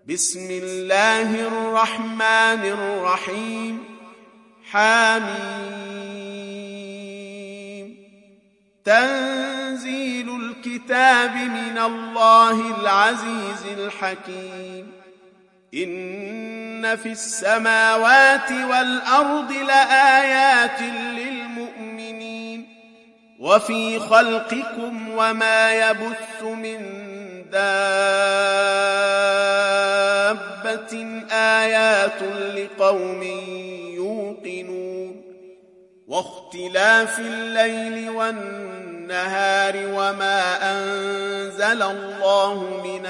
بسم الله الرحمن الرحيم حميم تنزيل الكتاب من الله العزيز الحكيم إن في السماوات والأرض لآيات للمؤمنين وفي خلقكم وما يبث من دابة آيات لقوم يوقنون واختلاف الليل والنهار وما أنزل الله من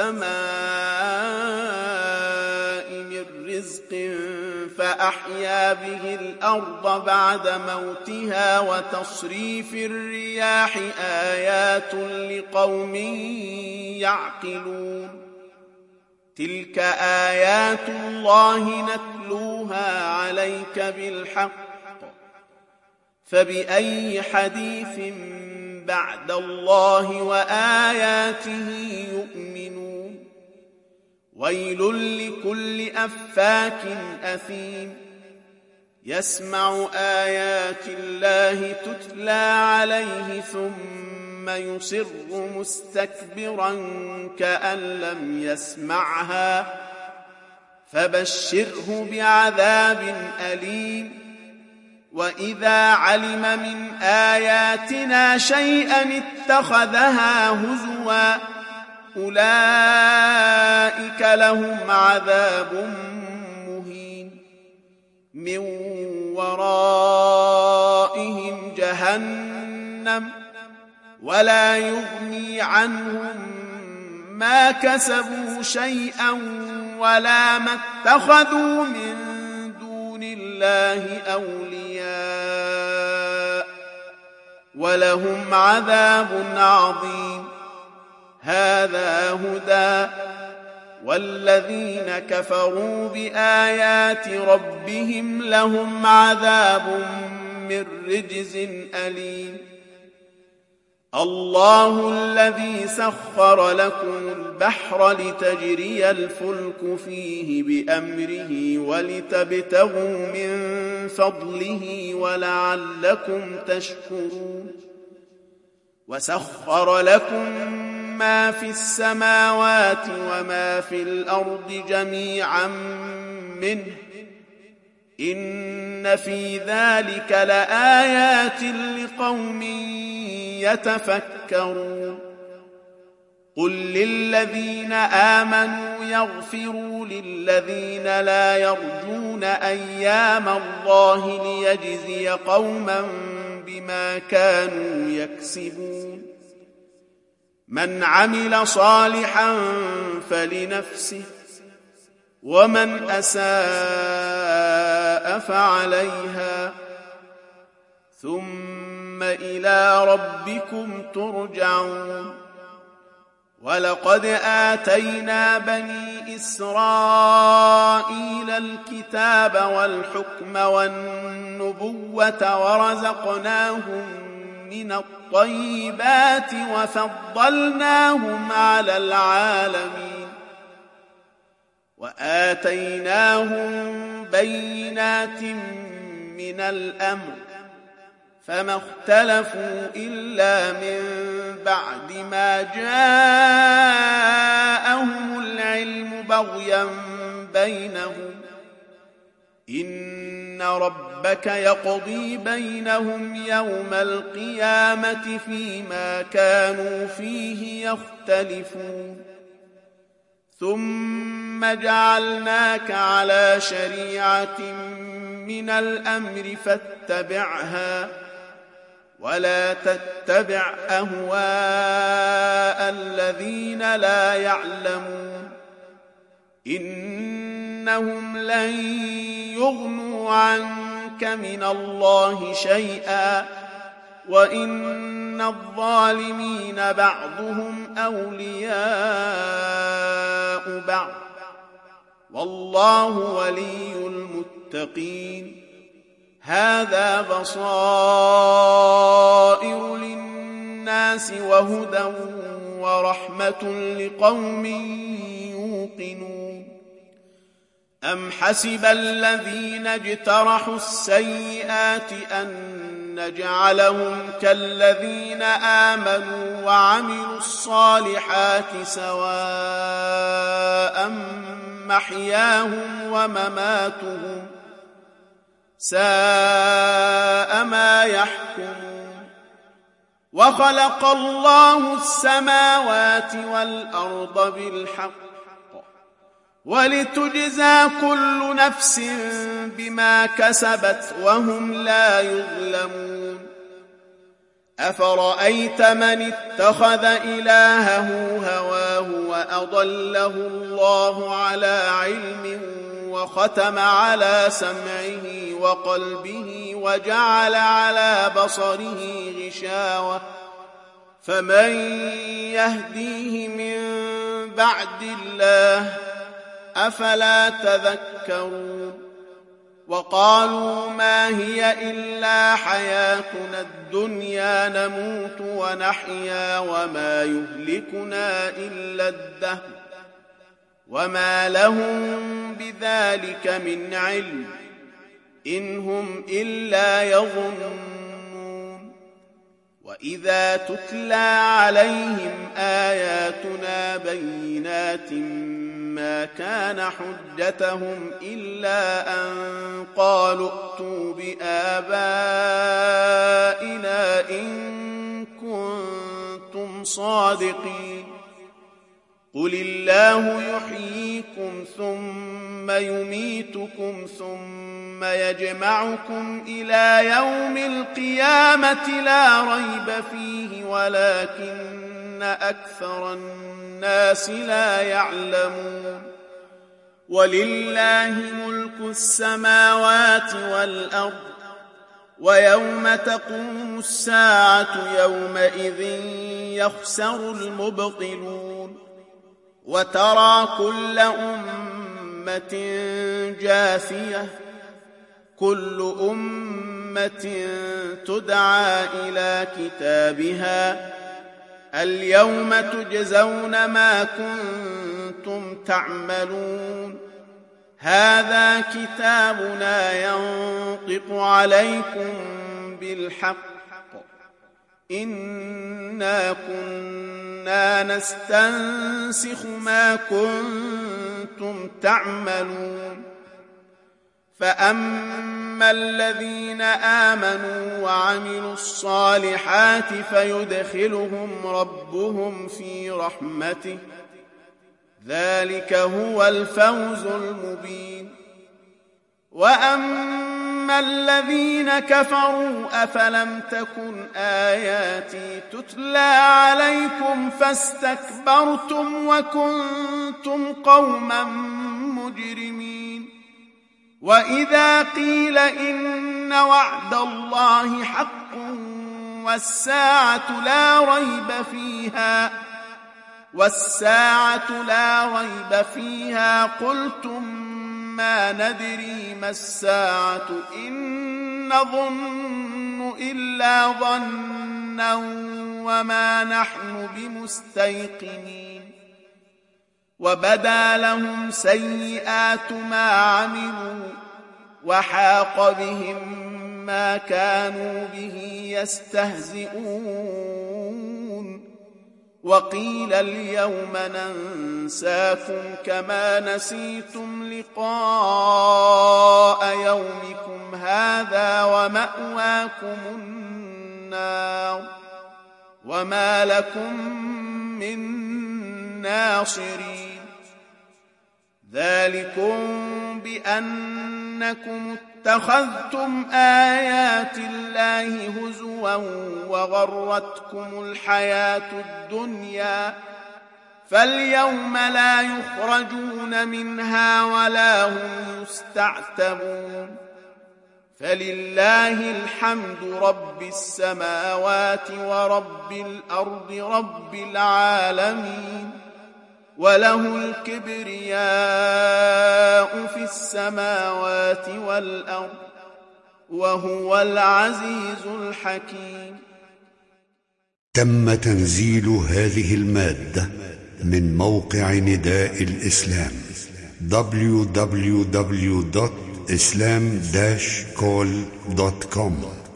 السماء من رزق فأحيا به الأرض بعد موتها وتصريف الرياح آيات لقوم يعقلون تلك آيات الله نتلوها عليك بالحق فبأي حديث بعد الله وآياته يؤمنون ويل لكل أفاك أثيم يسمع آيات الله تتلى عليه ثم يصر مستكبرا كأن لم يسمعها فبشره بعذاب أليم وإذا علم من آياتنا شيئا اتخذها هزوا أولئك لهم عذاب مهين من ورائهم جهنم ولا يغني عنهم ما كسبوا شيئا ولا ما اتخذوا من دون الله أولياء ولهم عذاب عظيم هذا هدى والذين كفروا بآيات ربهم لهم عذاب من رجز أليم الله الذي سخر لكم البحر لتجري الفلك فيه بأمره ولتبتغوا من فضله ولعلكم تشكرون وسخر لكم ما في السماوات وما في الأرض جميعا منه إن في ذلك لآيات لقوم يتفكرون قل للذين آمنوا يغفروا للذين لا يرجون أيام الله ليجزي قوما بما كانوا يكسبون من عمل صالحا فلنفسه ومن أساء فعليها ثم إلى ربكم ترجعون ولقد آتينا بني إسرائيل الكتاب والحكم والنبوة ورزقناهم من الطيبات وفضلناهم على العالمين وآتيناهم بينات من الأمر فما اختلفوا إلا من بعد ما جاءهم العلم بغيا بينهم إن ربك يقضي بينهم يوم القيامة فيما كانوا فيه يختلفون ثم جعلناك على شريعة من الأمر فاتبعها ولا تتبع أهواء الذين لا يعلمون إنهم لن يغنوا عنك من الله شيئا وإن الظالمين بعضهم أولياء بعض والله ولي المتقين هذا بصائر للناس وهدى ورحمة لقوم يوقنون أم حسب الذين اجترحوا السيئات أن نجعلهم كالذين آمنوا وعملوا الصالحات سواء محياهم ومماتهم ساء ما يحكمون وخلق الله السماوات والأرض بالحق ولتجزى كل نفس بما كسبت وهم لا يظلمون أفرأيت من اتخذ إلهه هواه وأضله الله على علم وختم على سمعه وقلبه وجعل على بصره غشاوة فمن يهديه من بعد الله أفلا تذكرون وقالوا ما هي إلا حياتنا الدنيا نموت ونحيا وما يهلكنا إلا الدهر وما لهم بذلك من علم إن هم إلا يظنون وإذا تتلى عليهم آياتنا بينات ما كان حجتهم إلا أن قالوا ائتوا بآبائنا إن كنتم صادقين قل الله يحييكم ثم يميتكم ثم يجمعكم إلى يوم القيامة لا ريب فيه ولكن أكثر الناس لا يعلمون ولله ملك السماوات والأرض ويوم تقوم الساعة يومئذ يخسر المبطلون وترى كل أمة جاثية كل أمة تدعى إلى كتابها اليوم تجزون ما كنتم تعملون هذا كتابنا ينطق عليكم بالحق إنا كنا نستنسخ ما كنتم تعملون فأما الذين آمنوا وعملوا الصالحات فيدخلهم ربهم في رحمته ذلك هو الفوز المبين وأما الذين كفروا أفلم تكن آياتي تتلى عليكم فاستكبرتم وكنتم قوما مجرمين وإذا قيل إن وعد الله حق والساعة لا ريب فيها قلتم ما ندري ما الساعة إن نظن إلا ظنا وما نحن بمستيقنين وبدا لهم سيئات ما عملوا وحاق بهم ما كانوا به يستهزئون وقيل اليوم ننساكم كما نسيتم لقاء يومكم هذا ومأواكم النار وما لكم من ناصرين ذلكم بأنكم اتخذتم آيات الله هزوا وغرتكم الحياة الدنيا فاليوم لا يخرجون منها ولا هم يستعتبون فلله الحمد رب السماوات ورب الأرض رب العالمين وله الكبرياء في السماوات والأرض وهو العزيز الحكيم تم تنزيل هذه المادة من موقع نداء الإسلام www.islam-call.com